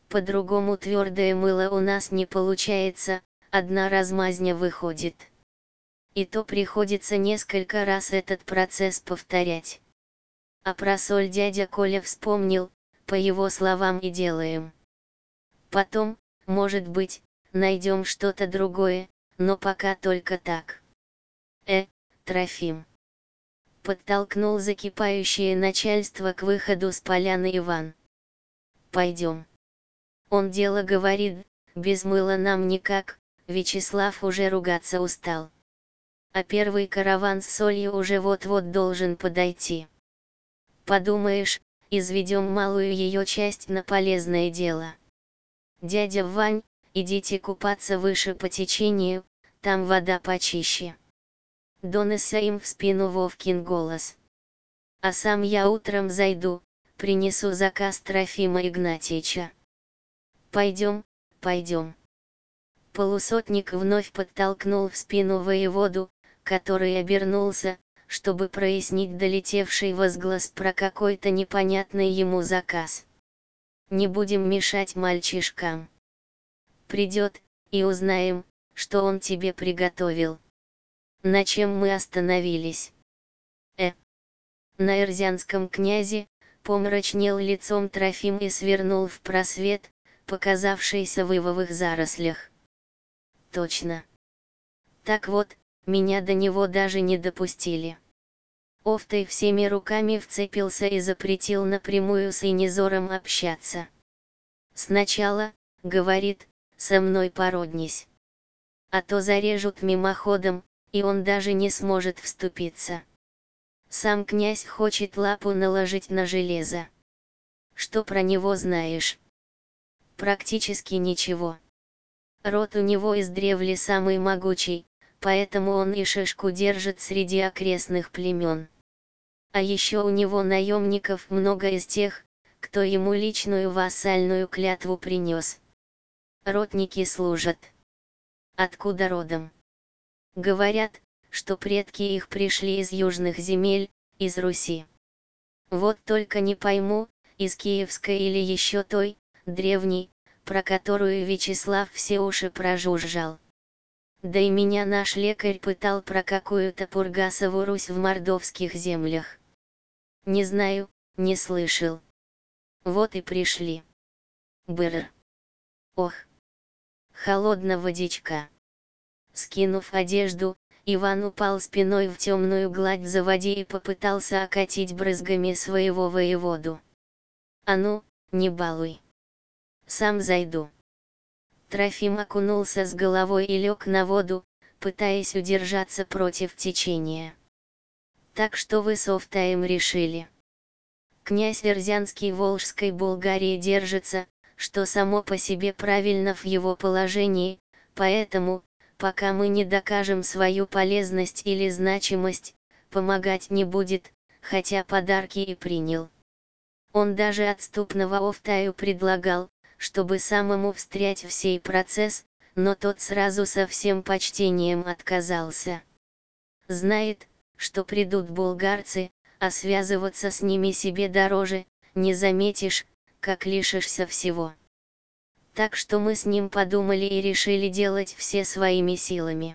по-другому твердое мыло у нас не получается, одна размазня выходит. И то приходится несколько раз этот процесс повторять. А про соль дядя Коля вспомнил, по его словам и делаем. Потом, может быть, найдем что-то другое, но пока только так. Трофим. Подтолкнул закипающее начальство к выходу с поляны Иван. Пойдем. Он дело говорит, без мыла нам никак, Вячеслав уже ругаться устал. А первый караван с солью уже вот-вот должен подойти. Подумаешь, изведем малую ее часть на полезное дело. Дядя Вань, идите купаться выше по течению, там вода почище. Донесся им в спину Вовкин голос. А сам я утром зайду, принесу заказ Трофима Игнатьича. Пойдем, пойдем. Полусотник вновь подтолкнул в спину воеводу, который обернулся, чтобы прояснить долетевший возглас про какой-то непонятный ему заказ. Не будем мешать мальчишкам. Придет, и узнаем, что он тебе приготовил. На чем мы остановились? На Эрзянском князе, помрачнел лицом Трофим и свернул в просвет, показавшийся в ивовых зарослях. Точно. Так вот, меня до него даже не допустили. Овтай всеми руками вцепился и запретил напрямую с Инизором общаться. Сначала, говорит, со мной породнись. А то зарежут мимоходом, и он даже не сможет вступиться. Сам князь хочет лапу наложить на железо. Что про него знаешь? Практически ничего. Род у него издревле самый могучий, поэтому он и шишку держит среди окрестных племен. А еще у него наемников много из тех, кто ему личную вассальную клятву принес. Ротники служат. Откуда родом? Говорят, что предки их пришли из южных земель, из Руси. Вот только не пойму, из Киевской или еще той, древней, про которую Вячеслав все уши прожужжал. Да и меня наш лекарь пытал про какую-то Пургасову Русь в мордовских землях. Не знаю, не слышал. Вот и пришли. Бррр. Ох. Холодна водичка. Скинув одежду, Иван упал спиной в темную гладь заводи и попытался окатить брызгами своего воеводу. А ну, не балуй. Сам зайду. Трофим окунулся с головой и лег на воду, пытаясь удержаться против течения. Так что вы с Овтаем решили. Князь Эрзянский Волжской Булгарии держится, что само по себе правильно в его положении, поэтому, пока мы не докажем свою полезность или значимость, помогать не будет, хотя подарки и принял. Он даже отступного Овтаю предлагал, чтобы самому встрять в сей процесс, но тот сразу со всем почтением отказался. Знает, что придут булгарцы, а связываться с ними себе дороже, не заметишь, как лишишься всего. Так что мы с ним подумали и решили делать все своими силами.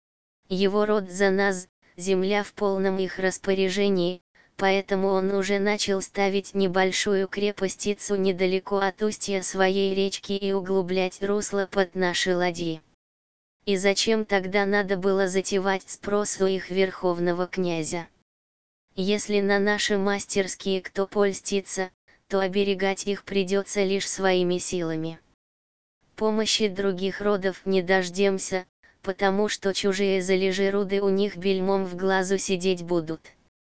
Его род за нас, земля в полном их распоряжении, поэтому он уже начал ставить небольшую крепостицу недалеко от устья своей речки и углублять русло под наши ладьи. И зачем тогда надо было затевать спрос у их верховного князя? Если на наши мастерские кто польстится, то оберегать их придется лишь своими силами. Помощи других родов не дождемся, потому что чужие залежи руды у них бельмом в глазу сидеть будут.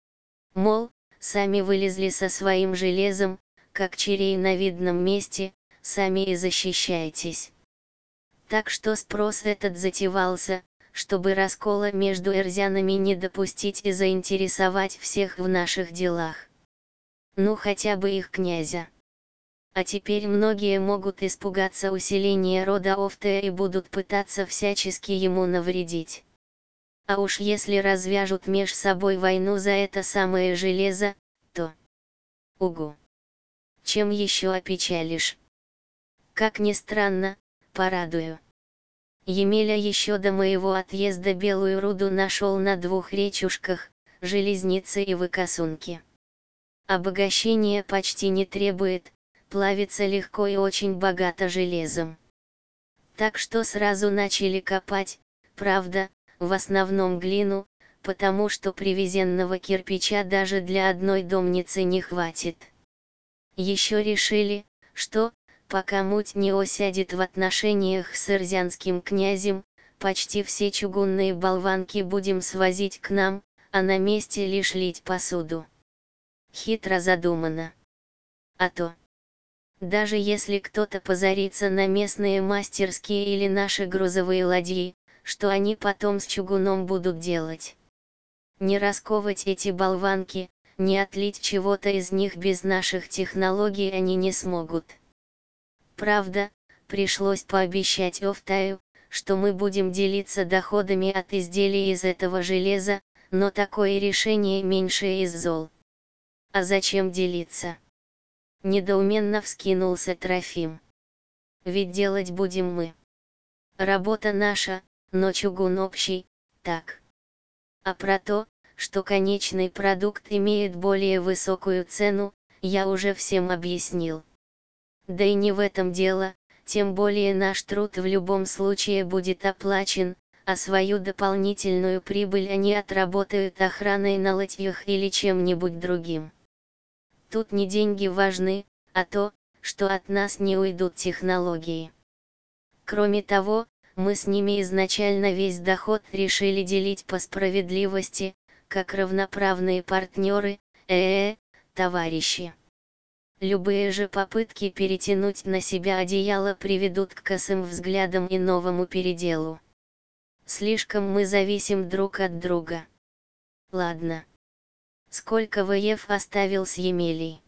Мол, сами вылезли со своим железом, как черей на видном месте, сами и защищаетесь. Так что спрос этот затевался, чтобы раскола между эрзянами не допустить и заинтересовать всех в наших делах. Ну хотя бы их князя. А теперь многие могут испугаться усиления рода Овтая и будут пытаться всячески ему навредить. А уж если развяжут меж собой войну за это самое железо, то... Угу. Чем еще опечалишь? Как ни странно, порадую. Емеля еще до моего отъезда белую руду нашел на 2 речушках, Железнице и Выкосунке. Обогащения почти не требует, плавится легко и очень богато железом. Так что сразу начали копать, правда, в основном глину, потому что привезенного кирпича даже для одной домницы не хватит. Еще решили, что, пока муть не осядет в отношениях с ирзянским князем, почти все чугунные болванки будем свозить к нам, а на месте лишь лить посуду. Хитро задумано. А то, даже если кто-то позарится на местные мастерские или наши грузовые ладьи, что они потом с чугуном будут делать? Не расковать эти болванки, не отлить чего-то из них без наших технологий они не смогут. Правда, пришлось пообещать Офтаю, что мы будем делиться доходами от изделий из этого железа, но такое решение меньшее из зол. А зачем делиться? Недоуменно вскинулся Трофим. Ведь делать будем мы. Работа наша, но чугун общий, так. А про то, что конечный продукт имеет более высокую цену, я уже всем объяснил. Да и не в этом дело, тем более наш труд в любом случае будет оплачен, а свою дополнительную прибыль они отработают охраной на латьях или чем-нибудь другим. Тут не деньги важны, а то, что от нас не уйдут технологии. Кроме того, мы с ними изначально весь доход решили делить по справедливости, как равноправные партнеры, товарищи. Любые же попытки перетянуть на себя одеяло приведут к косым взглядам и новому переделу. Слишком мы зависим друг от друга. Ладно. Сколько ВЕФ оставил с Емелей?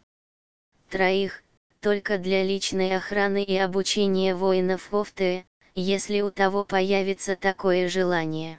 3, только для личной охраны и обучения воинов Офты, если у того появится такое желание.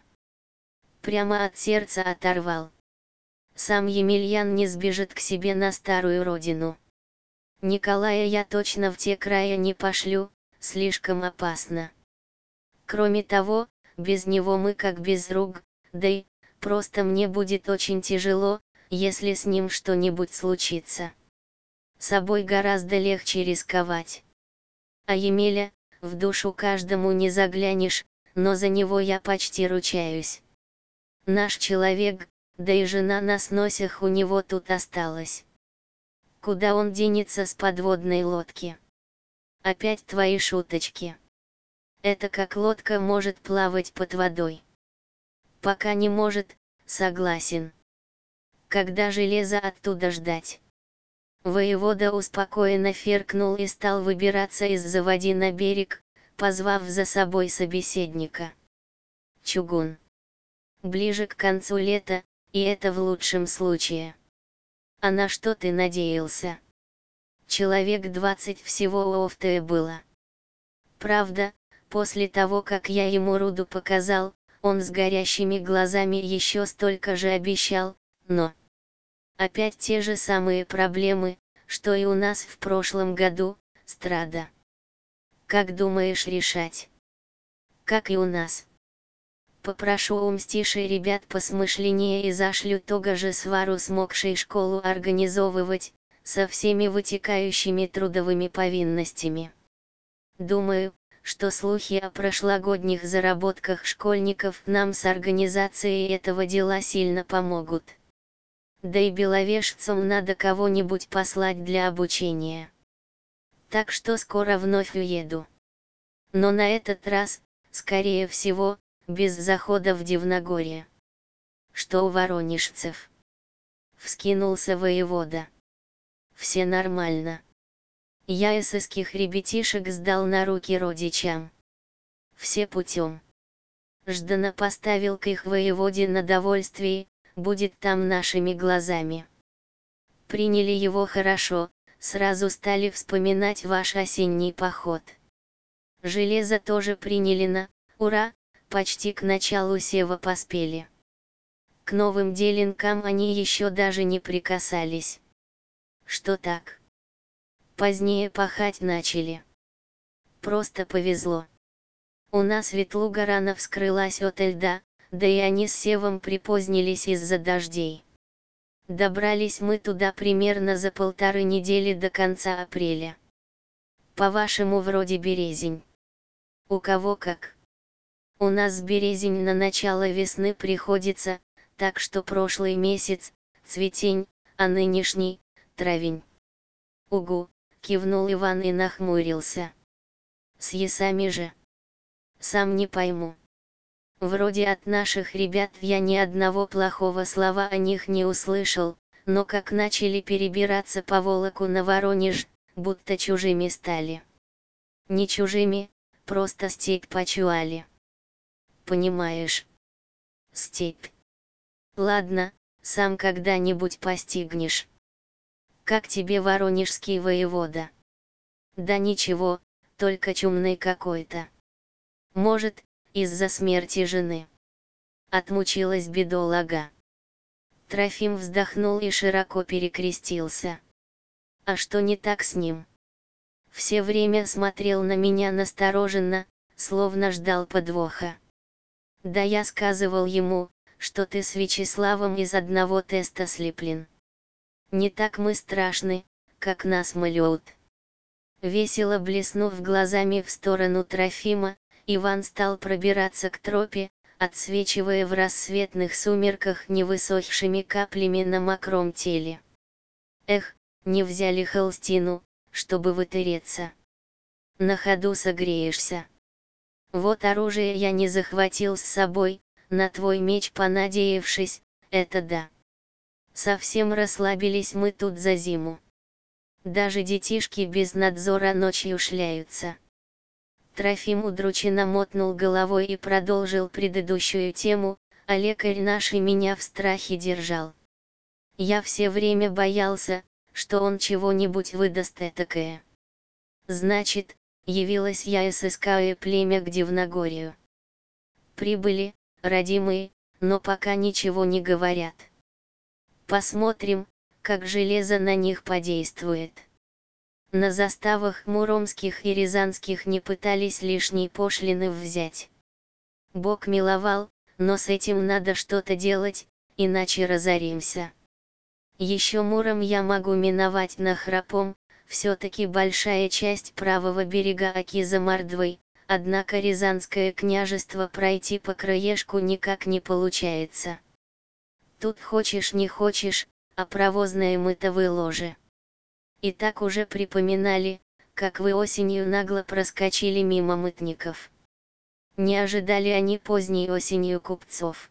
Прямо от сердца оторвал. Сам Емельян не сбежит к себе на старую родину. Николая я точно в те края не пошлю, слишком опасно. Кроме того, без него мы как без рук, да и, просто мне будет очень тяжело, если с ним что-нибудь случится. Собой гораздо легче рисковать. А Емеля, в душу каждому не заглянешь, но за него я почти ручаюсь. Наш человек, да и жена на сносях у него тут осталась. Куда он денется с подводной лодки? Опять твои шуточки. Это как лодка может плавать под водой. Пока не может, согласен. Когда железо оттуда ждать? Воевода успокоенно фыркнул и стал выбираться из заводи на берег, позвав за собой собеседника. Чугун. Ближе к концу лета, и это в лучшем случае. А на что ты надеялся? Человек 20 всего у Офты было. Правда, после того как я ему руду показал, он с горящими глазами еще столько же обещал, но... Опять те же самые проблемы, что и у нас в прошлом году, Страда. Как думаешь решать? Как и у нас. Попрошу у Мстиши ребят посмышленнее и зашлю того же свару смогшей школу организовывать, со всеми вытекающими трудовыми повинностями. Думаю, что слухи о прошлогодних заработках школьников нам с организацией этого дела сильно помогут. Да и беловежцам надо кого-нибудь послать для обучения. Так что скоро вновь уеду. Но на этот раз, скорее всего, без захода в Дивногорье. Что у воронежцев? Вскинулся воевода. Все нормально. Я эсэсских ребятишек сдал на руки родичам. Все путем. Ждана поставил к их воеводе на довольствие, будет там нашими глазами. Приняли его хорошо, сразу стали вспоминать ваш осенний поход. Железо тоже приняли на, ура, почти к началу сева поспели. К новым деленкам они еще даже не прикасались. Что так? Позднее пахать начали. просто повезло. У нас Ветлуга рано вскрылась ото льда, да и они с Севом припозднились из-за дождей. Добрались мы туда примерно за 1,5 недели до конца апреля. По-вашему, вроде березень. У кого как. У нас березень на начало весны приходится, так что прошлый месяц — цветень, а нынешний — травень. Угу, кивнул Иван и нахмурился. С ясами же. Сам не пойму. Вроде от наших ребят я ни одного плохого слова о них не услышал, но как начали перебираться по Волоку на Воронеж, будто чужими стали. Не чужими, просто степь почуяли. Понимаешь? Степь. Ладно, сам когда-нибудь постигнешь. Как тебе воронежский воевода? Да ничего, только чумный какой-то. Может, из-за смерти жены. Отмучилась бедолага. Трофим вздохнул и широко перекрестился. А что не так с ним? Все время смотрел на меня настороженно, словно ждал подвоха. Да я сказывал ему, что ты с Вячеславом из одного теста слеплен. Не так мы страшны, как нас малюют. Весело блеснув глазами в сторону Трофима, Иван стал пробираться к тропе, отсвечивая в рассветных сумерках невысохшими каплями на мокром теле. Эх, не взяли холстину, чтобы вытереться. На ходу согреешься. Вот оружие я не захватил с собой, на твой меч понадеявшись, это да. Совсем расслабились мы тут за зиму. Даже детишки без надзора ночью шляются. Трофим удрученно мотнул головой и продолжил предыдущую тему, а лекарь наш и меня в страхе держал. Я все время боялся, что он чего-нибудь выдаст этакое. Значит, явилась я и сыскаю племя к Дивногорью. Прибыли, родимые, но пока ничего не говорят. Посмотрим, как железо на них подействует. На заставах муромских и рязанских не пытались лишней пошлины взять. Бог миловал, но с этим надо что-то делать, иначе разоримся. Еще Муром я могу миновать нахрапом, все-таки большая часть правого берега Оки за Мордвой, однако Рязанское княжество пройти по краешку никак не получается. Тут хочешь не хочешь, а провозное мытовые ложе. И так уже припоминали, как вы осенью нагло проскочили мимо мытников. Не ожидали они поздней осенью купцов.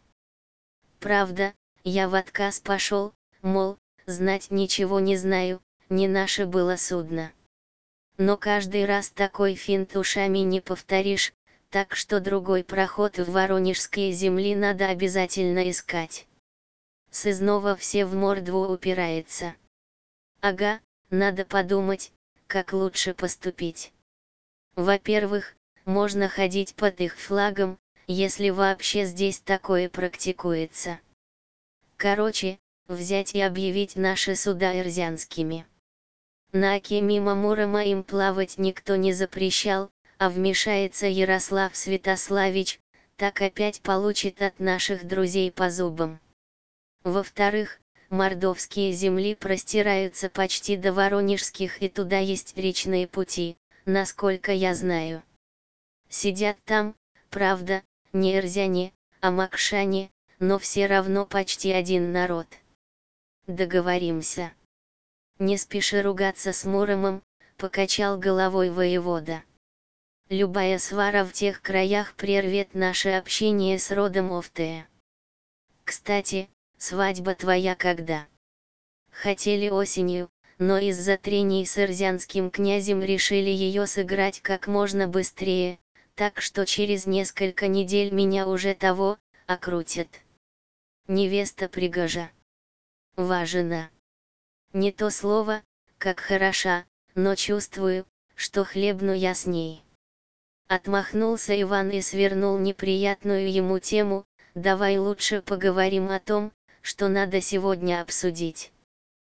Правда, я в отказ пошел, мол, знать ничего не знаю, не наше было судно. Но каждый раз такой финт ушами не повторишь, так что другой проход в Воронежские земли надо обязательно искать. Сызнова все в мордву упирается. Ага, надо подумать, как лучше поступить. Во-первых, можно ходить под их флагом, если вообще здесь такое практикуется. Короче, взять и объявить наши суда эрзянскими. На Оке мимо Мурома им плавать никто не запрещал, а вмешается Ярослав Святославич, так опять получит от наших друзей по зубам. Во-вторых, мордовские земли простираются почти до Воронежских и туда есть речные пути, насколько я знаю. Сидят там, правда, не эрзяне, а макшане, но все равно почти один народ. Договоримся. Не спеши ругаться с Муромом, покачал головой воевода. Любая свара в тех краях прервет наше общение с родом Офтея. Кстати, свадьба твоя когда? Хотели осенью, но из-за трений с эрзянским князем решили ее сыграть как можно быстрее, так что через несколько недель меня уже того, окрутят. Невеста пригожа. Важена. Не то слово, как хороша, но чувствую, что хлебну я с ней. Отмахнулся Иван и свернул неприятную ему тему, давай лучше поговорим о том, что надо сегодня обсудить.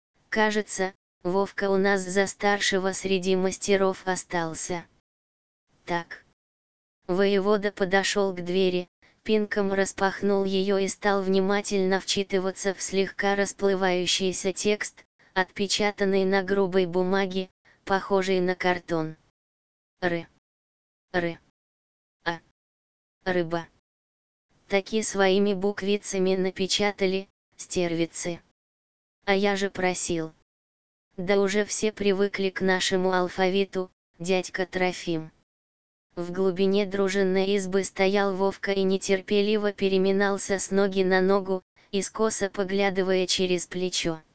Кажется, Вовка у нас за старшего среди мастеров остался. Так. Воевода подошел к двери, пинком распахнул ее и стал внимательно вчитываться в слегка расплывающийся текст, отпечатанный на грубой бумаге, похожей на картон. Ры. Ры. А. Рыба. Таки своими буквицами напечатали, стервицы. А я же просил. Да уже все привыкли к нашему алфавиту, дядька Трофим. В глубине дружинной избы стоял Вовка и нетерпеливо переминался с ноги на ногу, искоса поглядывая через плечо.